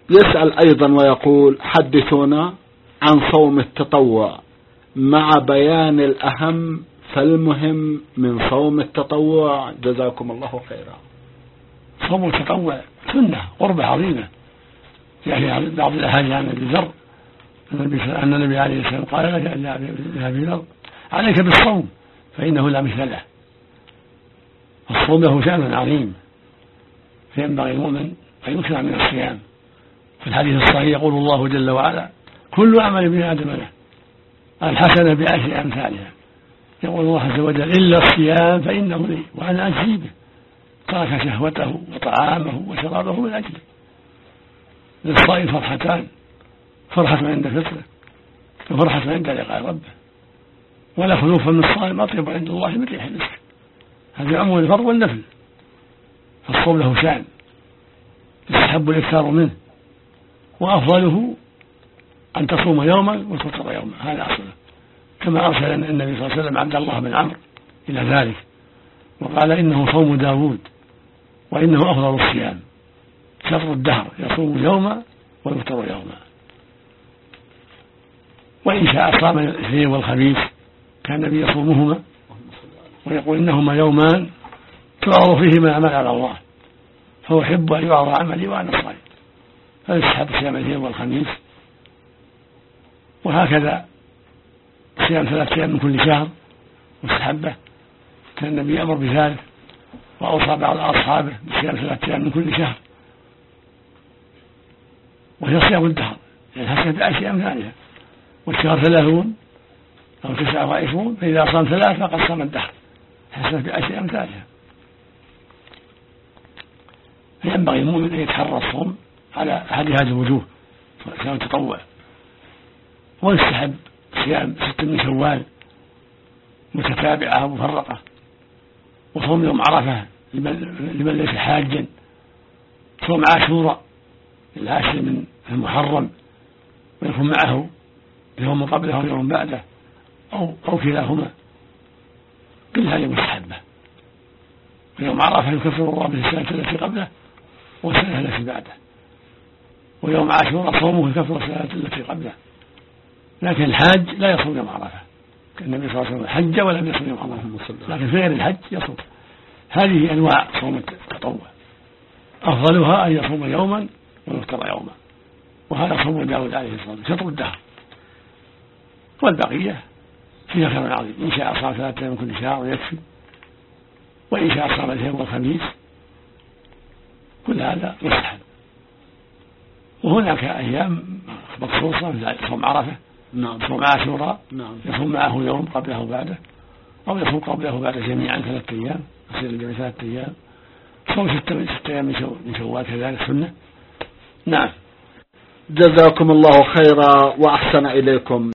يسأل أيضا ويقول: حدثونا عن صوم التطوع مع بيان الأهم فالمهم من صوم التطوع، جزاكم الله خيرا. صوم التطوع سنة قربة عظيمة، يعني بعض الأحاديث عن أبي ذر أن النبي عليه السلام قال لك يا أبي ذر عليك بالصوم فإنه لا مثل له. الصوم له شأن عظيم، فينبغي المؤمن أن يكثر من الصيام. في الحديث الصحيح يقول الله جل وعلا: كل عمل ابن آدم له الحسنة بعشر أمثالها. يقول الله عز وجل: إلا الصيام فإنه لي وأنا أجزي به. ترك شهوته وطعامه وشرابه من أجله. للصائم فرحتان: فرحة عند فطره وفرحة عند لقاء ربه، ولا خلوف من الصائم أطيب عند الله من ريح المسك. هذا عموم الفرض والنفل. فالصوم له شأن يستحب الإكثار منه، وأفضله أن تصوم يوما وتفطر يوما، هذا أصله، كما أرسل النبي صلى الله عليه وسلم عبد الله بن عمرو إلى ذلك وقال: إنه صوم داود وإنه أفضل الصيام، شطر الدهر يصوم يوما ويفطر يوما. وإن شاء صام الاثنين والخميس كان النبي يصومهما ويقول: إنهما يومان تعرض فيهما الأعمال على الله، فأحب أن يعرض عملي وأنا صائم، فيستحب صيام الاثنين والخميس. وهكذا صيام 3 أيام من كل شهر مستحبة، كان النبي يأمر بذلك وأوصى بعض أصحابه بصيام 3 أيام من كل شهر، وهي صيام الدهر يعني حسب ب10 أمثالها، والشهر 30 أو 29، فإذا صام 3 فقد صام الدهر حسب ب10 أمثالها. فينبغي المؤمن أن يتحرى الصوم على أحد هذه الوجوه، صيام التطوع. ويستحب صيام 6 من شوال متتابعة مفرقة، وصوم يوم عرفة لمن ليس حاجا، صوم عاشوراء 10 من المحرم ويكون معه يوم قبله ويوم بعده أو كلاهما، كل هذه مستحبة. ويوم عرفة يكفر الله به السنة التي قبله والسنة التي بعده، ويوم عاشوراء صومه يكفر السنة التي قبله. لكن الحاج لا يصوم يوم عرفة، كان النبي صلى الله عليه وسلم حج ولم يصوم يوم عرفة، لكن في غير الحج يصوم. هذه أنواع صوم التطوع، أفضلها أن يصوم يوما ويفطر يوما، وهذا صوم داود عليه الصلاة والسلام شطر الدهر. والبقية فيها خير عظيم، إن شاء صام 3 أيام من كل شهر ويكفي، وإن شاء صام الاثنين والخميس، كل هذا مستحب. وهناك أيام مخصوصة مثل صوم عرفة، صوم عاشوراء، يصوم معه يوم قبله وبعده، أو يصوم قبله وبعده جميعا 3 أيام، يصير الجميع 3 أيام. صوم 6 أيام من شوال كذلك سنة. نعم. جزاكم الله خيرا وأحسن إليكم.